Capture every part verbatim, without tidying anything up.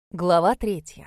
Глава третья.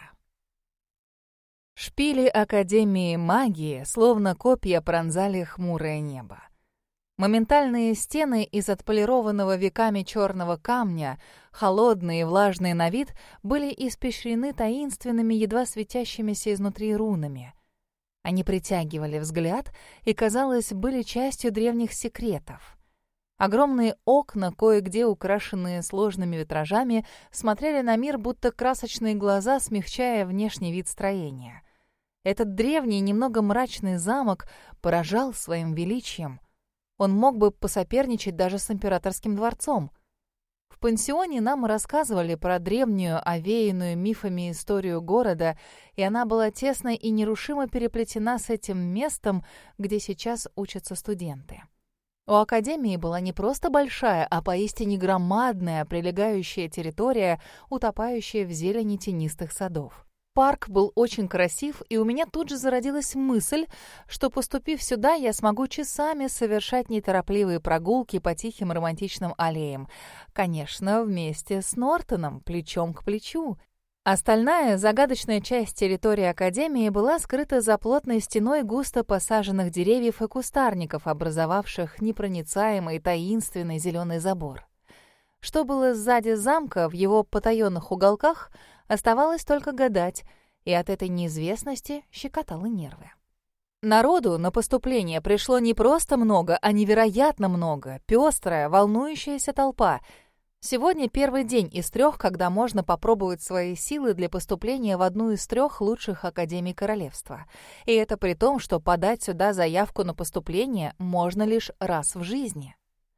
Шпили Академии магии, словно копья, пронзали хмурое небо. Моментальные стены из отполированного веками черного камня, холодные и влажные на вид, были испещрены таинственными, едва светящимися изнутри рунами. Они притягивали взгляд и, казалось, были частью древних секретов. Огромные окна, кое-где украшенные сложными витражами, смотрели на мир, будто красочные глаза, смягчая внешний вид строения. Этот древний, немного мрачный замок поражал своим величием. Он мог бы посоперничать даже с императорским дворцом. В пансионе нам рассказывали про древнюю, овеянную мифами историю города, и она была тесно и нерушимо переплетена с этим местом, где сейчас учатся студенты. У Академии была не просто большая, а поистине громадная прилегающая территория, утопающая в зелени тенистых садов. Парк был очень красив, и у меня тут же зародилась мысль, что, поступив сюда, я смогу часами совершать неторопливые прогулки по тихим романтичным аллеям. Конечно, вместе с Нортоном, плечом к плечу. Остальная загадочная часть территории Академии была скрыта за плотной стеной густо посаженных деревьев и кустарников, образовавших непроницаемый таинственный зеленый забор. Что было сзади замка, в его потаенных уголках, оставалось только гадать, и от этой неизвестности щекотало нервы. Народу на поступление пришло не просто много, а невероятно много, пестрая, волнующаяся толпа. Сегодня первый день из трех, когда можно попробовать свои силы для поступления в одну из трех лучших академий королевства. И это при том, что подать сюда заявку на поступление можно лишь раз в жизни.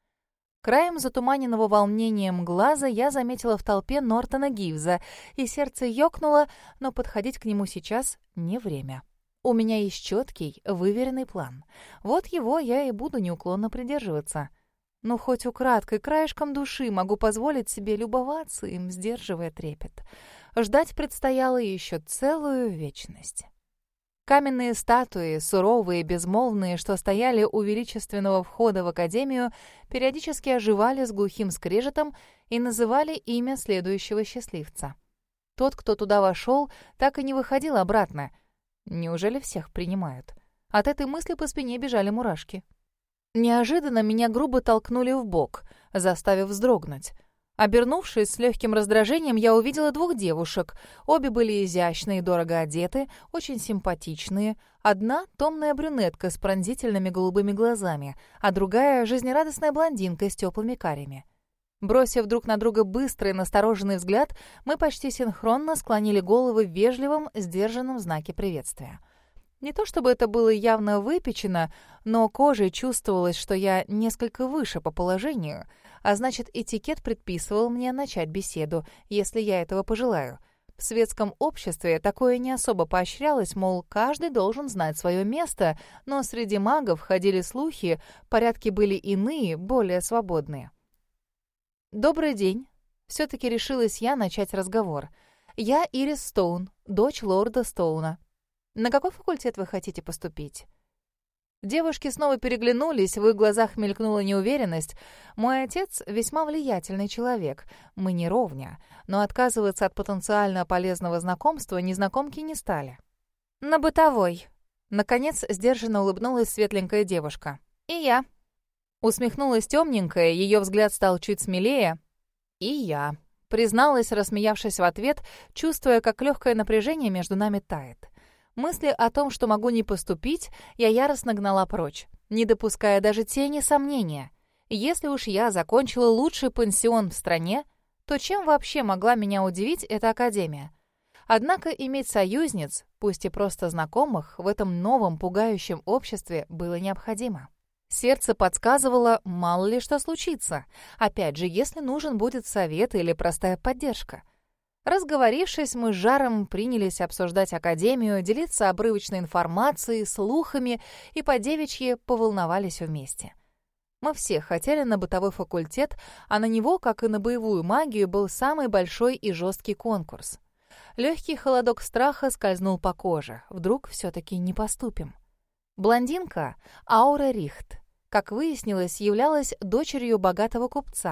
Краем затуманенного волнением глаза я заметила в толпе Нортона Гивза, и сердце ёкнуло, но подходить к нему сейчас не время. У меня есть четкий, выверенный план. Вот его я и буду неуклонно придерживаться. Ну, хоть украдкой, краешком души могу позволить себе любоваться им, сдерживая трепет. Ждать предстояло еще целую вечность. Каменные статуи, суровые и безмолвные, что стояли у величественного входа в Академию, периодически оживали с глухим скрежетом и называли имя следующего счастливца. Тот, кто туда вошел, так и не выходил обратно. Неужели всех принимают? От этой мысли по спине бежали мурашки. Неожиданно меня грубо толкнули в бок, заставив вздрогнуть. Обернувшись с легким раздражением, я увидела двух девушек. Обе были изящные и дорого одеты, очень симпатичные. Одна — томная брюнетка с пронзительными голубыми глазами, а другая — жизнерадостная блондинка с теплыми карями. Бросив друг на друга быстрый настороженный взгляд, мы почти синхронно склонили головы в вежливом, сдержанном знаке приветствия. Не то чтобы это было явно выпечено, но кожей чувствовалось, что я несколько выше по положению, а значит, этикет предписывал мне начать беседу, если я этого пожелаю. В светском обществе такое не особо поощрялось, мол, каждый должен знать свое место, но среди магов ходили слухи, порядки были иные, более свободные. «Добрый день», — все-таки решилась я начать разговор. «Я Ирис Стоун, дочь лорда Стоуна. На какой факультет вы хотите поступить?» Девушки снова переглянулись, в их глазах мелькнула неуверенность. Мой отец весьма влиятельный человек, мы не ровня, но отказываться от потенциально полезного знакомства незнакомки не стали. «На бытовой», — наконец сдержанно улыбнулась светленькая девушка. «И я». Усмехнулась темненькая, ее взгляд стал чуть смелее. «И я», — призналась, рассмеявшись в ответ, чувствуя, как легкое напряжение между нами тает. Мысли о том, что могу не поступить, я яростно гнала прочь, не допуская даже тени сомнения. Если уж я закончила лучший пансион в стране, то чем вообще могла меня удивить эта академия? Однако иметь союзниц, пусть и просто знакомых, в этом новом пугающем обществе было необходимо. Сердце подсказывало, мало ли что случится. Опять же, если нужен будет совет или простая поддержка. Разговорившись, мы с жаром принялись обсуждать академию, делиться обрывочной информацией, слухами и по девичьи поволновались вместе. Мы все хотели на бытовой факультет, а на него, как и на боевую магию, был самый большой и жесткий конкурс. Легкий холодок страха скользнул по коже. Вдруг все-таки не поступим. Блондинка Аура Рихт, как выяснилось, являлась дочерью богатого купца.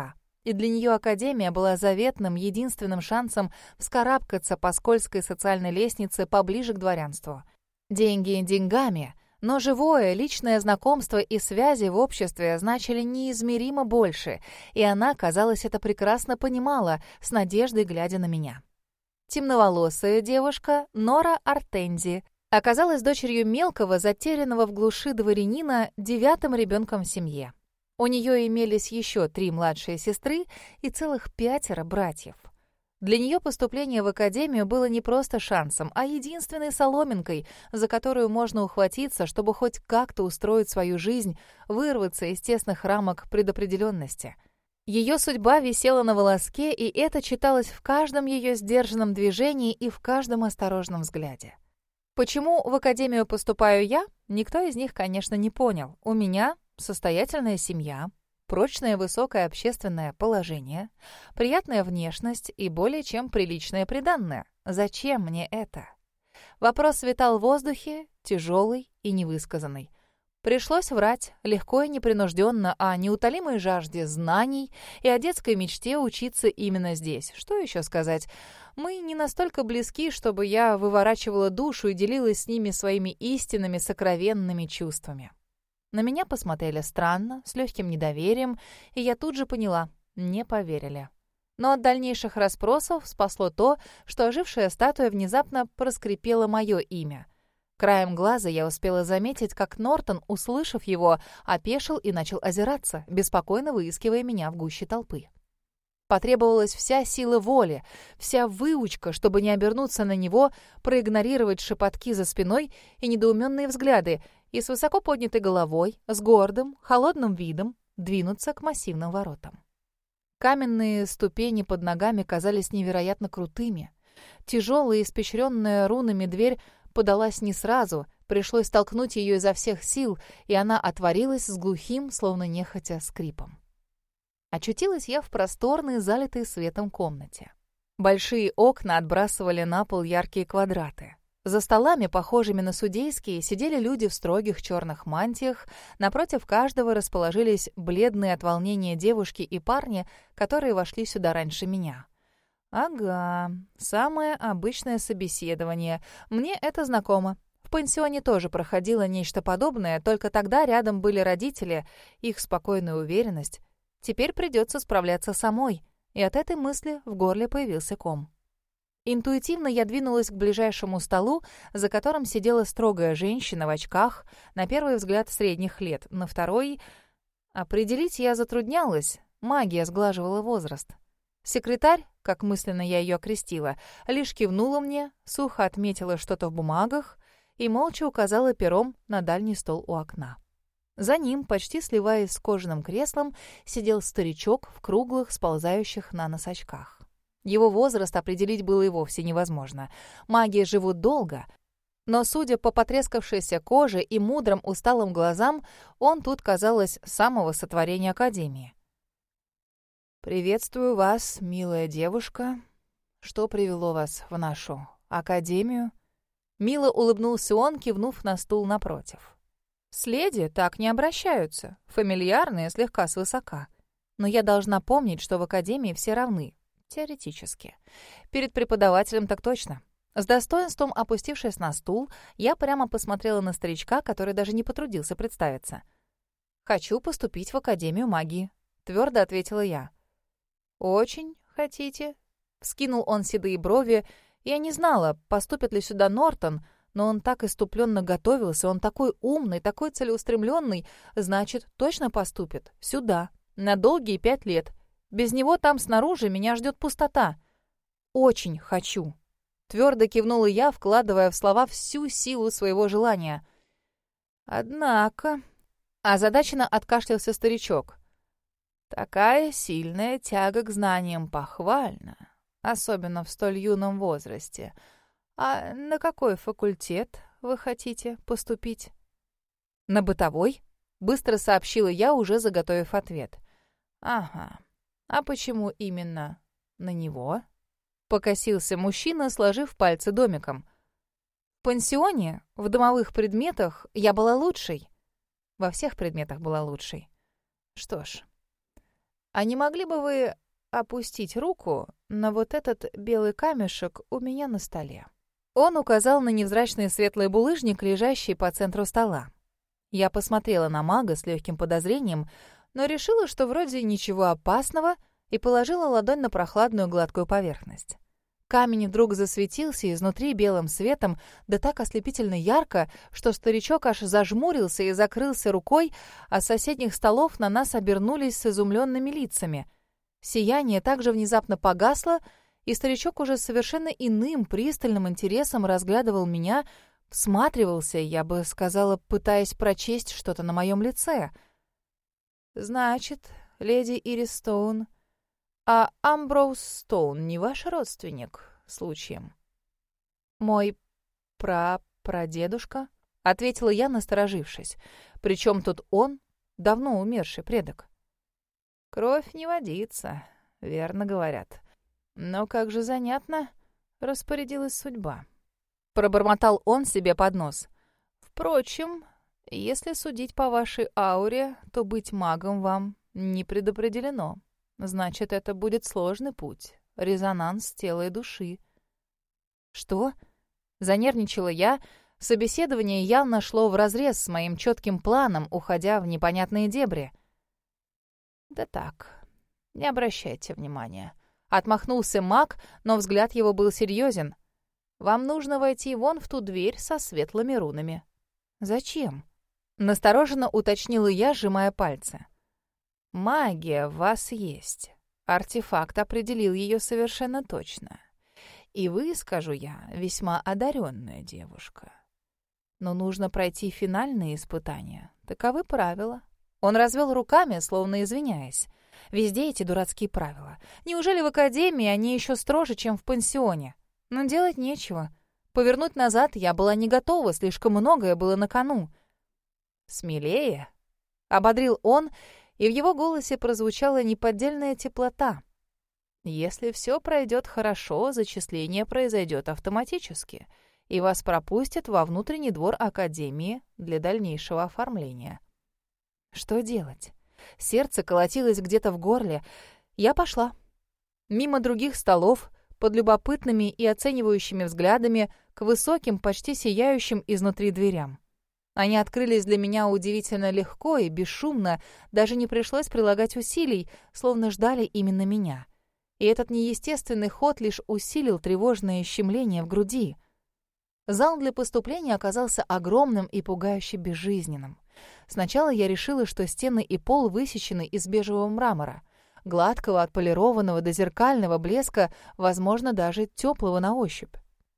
И для нее академия была заветным, единственным шансом вскарабкаться по скользкой социальной лестнице поближе к дворянству. Деньги деньгами, но живое, личное знакомство и связи в обществе значили неизмеримо больше, и она, казалось, это прекрасно понимала, с надеждой глядя на меня. Темноволосая девушка Нора Артензи оказалась дочерью мелкого, затерянного в глуши дворянина, девятым ребенком в семье. У нее имелись еще три младшие сестры и целых пятеро братьев. Для нее поступление в академию было не просто шансом, а единственной соломинкой, за которую можно ухватиться, чтобы хоть как-то устроить свою жизнь, вырваться из тесных рамок предопределенности. Ее судьба висела на волоске, и это читалось в каждом ее сдержанном движении и в каждом осторожном взгляде. Почему в академию поступаю я, никто из них, конечно, не понял. У меня состоятельная семья, прочное высокое общественное положение, приятная внешность и более чем приличное приданное. Зачем мне это? Вопрос витал в воздухе, тяжелый и невысказанный. Пришлось врать, легко и непринужденно, о неутолимой жажде знаний и о детской мечте учиться именно здесь. Что еще сказать? Мы не настолько близки, чтобы я выворачивала душу и делилась с ними своими истинными сокровенными чувствами. На меня посмотрели странно, с легким недоверием, и я тут же поняла — не поверили. Но от дальнейших расспросов спасло то, что ожившая статуя внезапно проскрипела мое имя. Краем глаза я успела заметить, как Нортон, услышав его, опешил и начал озираться, беспокойно выискивая меня в гуще толпы. Потребовалась вся сила воли, вся выучка, чтобы не обернуться на него, проигнорировать шепотки за спиной и недоуменные взгляды, и с высоко поднятой головой, с гордым, холодным видом двинуться к массивным воротам. Каменные ступени под ногами казались невероятно крутыми. Тяжелая, испещренная рунами дверь подалась не сразу, пришлось толкнуть ее изо всех сил, и она отворилась с глухим, словно нехотя, скрипом. Очутилась я в просторной, залитой светом комнате. Большие окна отбрасывали на пол яркие квадраты. За столами, похожими на судейские, сидели люди в строгих черных мантиях, напротив каждого расположились бледные от волнения девушки и парни, которые вошли сюда раньше меня. Ага, самое обычное собеседование. Мне это знакомо. В пансионе тоже проходило нечто подобное, только тогда рядом были родители, их спокойная уверенность. Теперь придется справляться самой, и от этой мысли в горле появился ком. Интуитивно я двинулась к ближайшему столу, за которым сидела строгая женщина в очках, на первый взгляд средних лет, на второй... Определить я затруднялась, магия сглаживала возраст. Секретарь, как мысленно я ее окрестила, лишь кивнула мне, сухо отметила что-то в бумагах и молча указала пером на дальний стол у окна. За ним, почти сливаясь с кожаным креслом, сидел старичок в круглых, сползающих на нос очках. Его возраст определить было и вовсе невозможно. Маги живут долго, но, судя по потрескавшейся коже и мудрым усталым глазам, он тут, казалось, самого сотворения Академии. «Приветствую вас, милая девушка. Что привело вас в нашу Академию?» Мило улыбнулся он, кивнув на стул напротив. «С леди так не обращаются, фамильярные, слегка свысока. Но я должна помнить, что в Академии все равны, теоретически. Перед преподавателем так точно». С достоинством опустившись на стул, я прямо посмотрела на старичка, который даже не потрудился представиться. «Хочу поступить в Академию магии», — твердо ответила я. «Очень хотите?» — вскинул он седые брови. Я не знала, поступит ли сюда Нортон, но он так иступленно готовился, он такой умный, такой целеустремленный, значит, точно поступит. Сюда. На долгие пять лет. Без него там снаружи меня ждет пустота. Очень хочу. Твердо кивнула я, вкладывая в слова всю силу своего желания. Однако... Озадаченно откашлялся старичок. Такая сильная тяга к знаниям похвальна, особенно в столь юном возрасте. А на какой факультет вы хотите поступить? На бытовой? Быстро сообщила я, уже заготовив ответ. Ага. А почему именно на него? Покосился мужчина, сложив пальцы домиком. В пансионе, в домовых предметах я была лучшей. Во всех предметах была лучшей. Что ж, «А не могли бы вы опустить руку на вот этот белый камешек у меня на столе?» Он указал на невзрачный светлый булыжник, лежащий по центру стола. Я посмотрела на мага с легким подозрением, но решила, что вроде ничего опасного, и положила ладонь на прохладную гладкую поверхность. Камень вдруг засветился изнутри белым светом, да так ослепительно ярко, что старичок аж зажмурился и закрылся рукой, а с соседних столов на нас обернулись с изумленными лицами. Сияние также внезапно погасло, и старичок уже совершенно иным пристальным интересом разглядывал меня, всматривался, я бы сказала, пытаясь прочесть что-то на моем лице. «Значит, леди Ирис Стоун, а Амброуз Стоун не ваш родственник случаем?» «Мой пра-прадедушка», — ответила я, насторожившись. «Причем тут он, давно умерший предок?» «Кровь не водится, верно говорят. Но как же занятно распорядилась судьба». Пробормотал он себе под нос. «Впрочем, если судить по вашей ауре, то быть магом вам не предопределено. Значит, это будет сложный путь, резонанс тела и души». «Что?» — занервничала я. Собеседование явно шло вразрез с моим четким планом, уходя в непонятные дебри. «Да так, не обращайте внимания». Отмахнулся маг, но взгляд его был серьезен. «Вам нужно войти вон в ту дверь со светлыми рунами». «Зачем?» — настороженно уточнила я, сжимая пальцы. «Магия в вас есть. Артефакт определил ее совершенно точно. И вы, скажу я, весьма одаренная девушка. Но нужно пройти финальные испытания. Таковы правила». Он развел руками, словно извиняясь. Везде эти дурацкие правила. Неужели в академии они еще строже, чем в пансионе? Но делать нечего. Повернуть назад я была не готова, слишком многое было на кону. «Смелее», — ободрил он, и в его голосе прозвучала неподдельная теплота. «Если все пройдет хорошо, зачисление произойдет автоматически, и вас пропустят во внутренний двор академии для дальнейшего оформления». Что делать? Сердце колотилось где-то в горле. Я пошла. Мимо других столов, под любопытными и оценивающими взглядами, к высоким, почти сияющим изнутри дверям. Они открылись для меня удивительно легко и бесшумно, даже не пришлось прилагать усилий, словно ждали именно меня. И этот неестественный ход лишь усилил тревожное щемление в груди. Зал для поступления оказался огромным и пугающе безжизненным. Сначала я решила, что стены и пол высечены из бежевого мрамора, гладкого, отполированного до зеркального блеска, возможно, даже теплого на ощупь.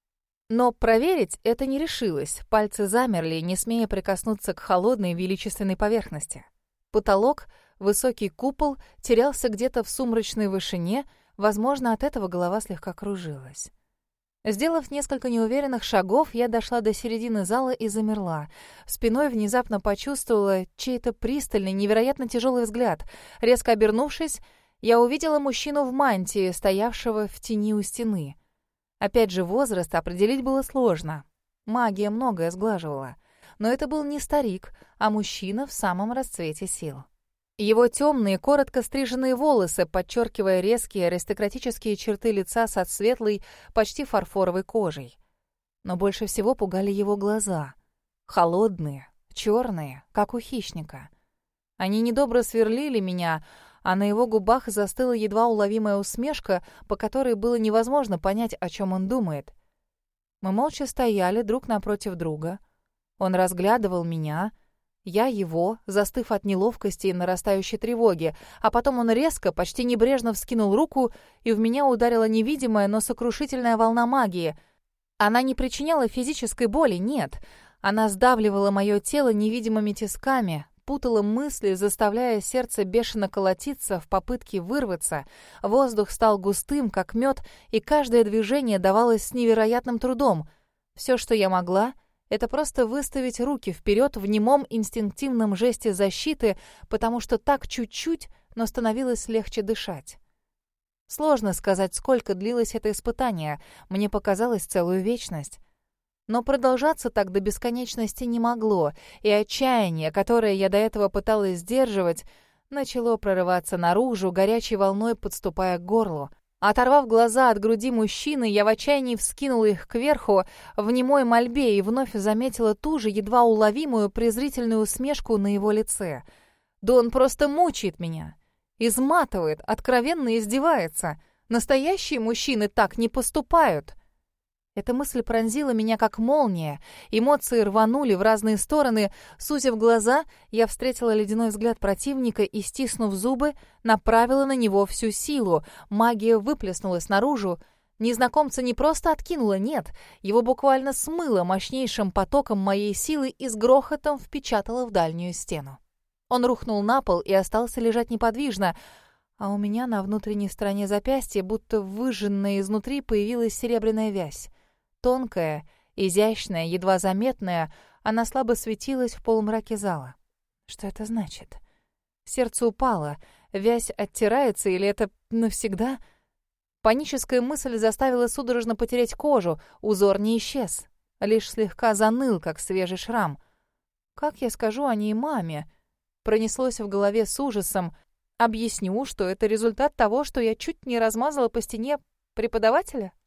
Но проверить это не решилась, пальцы замерли, не смея прикоснуться к холодной величественной поверхности. Потолок, высокий купол, терялся где-то в сумрачной вышине, возможно, от этого голова слегка кружилась. Сделав несколько неуверенных шагов, я дошла до середины зала и замерла. Спиной внезапно почувствовала чей-то пристальный, невероятно тяжелый взгляд. Резко обернувшись, я увидела мужчину в мантии, стоявшего в тени у стены. Опять же, возраст определить было сложно. Магия многое сглаживала. Но это был не старик, а мужчина в самом расцвете сил. Его темные, коротко стриженные волосы, подчеркивая резкие аристократические черты лица со светлой, почти фарфоровой кожей. Но больше всего пугали его глаза. Холодные, черные, как у хищника. Они недобро сверлили меня, а на его губах застыла едва уловимая усмешка, по которой было невозможно понять, о чем он думает. Мы молча стояли друг напротив друга. Он разглядывал меня, я его, застыв от неловкости и нарастающей тревоги, а потом он резко, почти небрежно вскинул руку, и в меня ударила невидимая, но сокрушительная волна магии. Она не причиняла физической боли, нет. Она сдавливала мое тело невидимыми тисками, путала мысли, заставляя сердце бешено колотиться в попытке вырваться. Воздух стал густым, как мед, и каждое движение давалось с невероятным трудом. Все, что я могла — это просто выставить руки вперед в немом инстинктивном жесте защиты, потому что так чуть-чуть, но становилось легче дышать. Сложно сказать, сколько длилось это испытание, мне показалось целую вечность. Но продолжаться так до бесконечности не могло, и отчаяние, которое я до этого пыталась сдерживать, начало прорываться наружу, горячей волной подступая к горлу. Оторвав глаза от груди мужчины, я в отчаянии вскинула их кверху в немой мольбе и вновь заметила ту же едва уловимую презрительную усмешку на его лице. Да он просто мучает меня, изматывает, откровенно издевается. Настоящие мужчины так не поступают. Эта мысль пронзила меня как молния. Эмоции рванули в разные стороны. Сузив глаза, я встретила ледяной взгляд противника и, стиснув зубы, направила на него всю силу. Магия выплеснулась наружу. Незнакомца не просто откинула, нет, его буквально смыло мощнейшим потоком моей силы и с грохотом впечатала в дальнюю стену. Он рухнул на пол и остался лежать неподвижно, а у меня на внутренней стороне запястья, будто выжженная изнутри, появилась серебряная вязь. Тонкая, изящная, едва заметная, она слабо светилась в полумраке зала. Что это значит? Сердце упало. Вязь оттирается или это навсегда? Паническая мысль заставила судорожно потереть кожу. Узор не исчез. Лишь слегка заныл, как свежий шрам. Как я скажу о ней маме? Пронеслось в голове с ужасом. Объясню, что это результат того, что я чуть не размазала по стене преподавателя?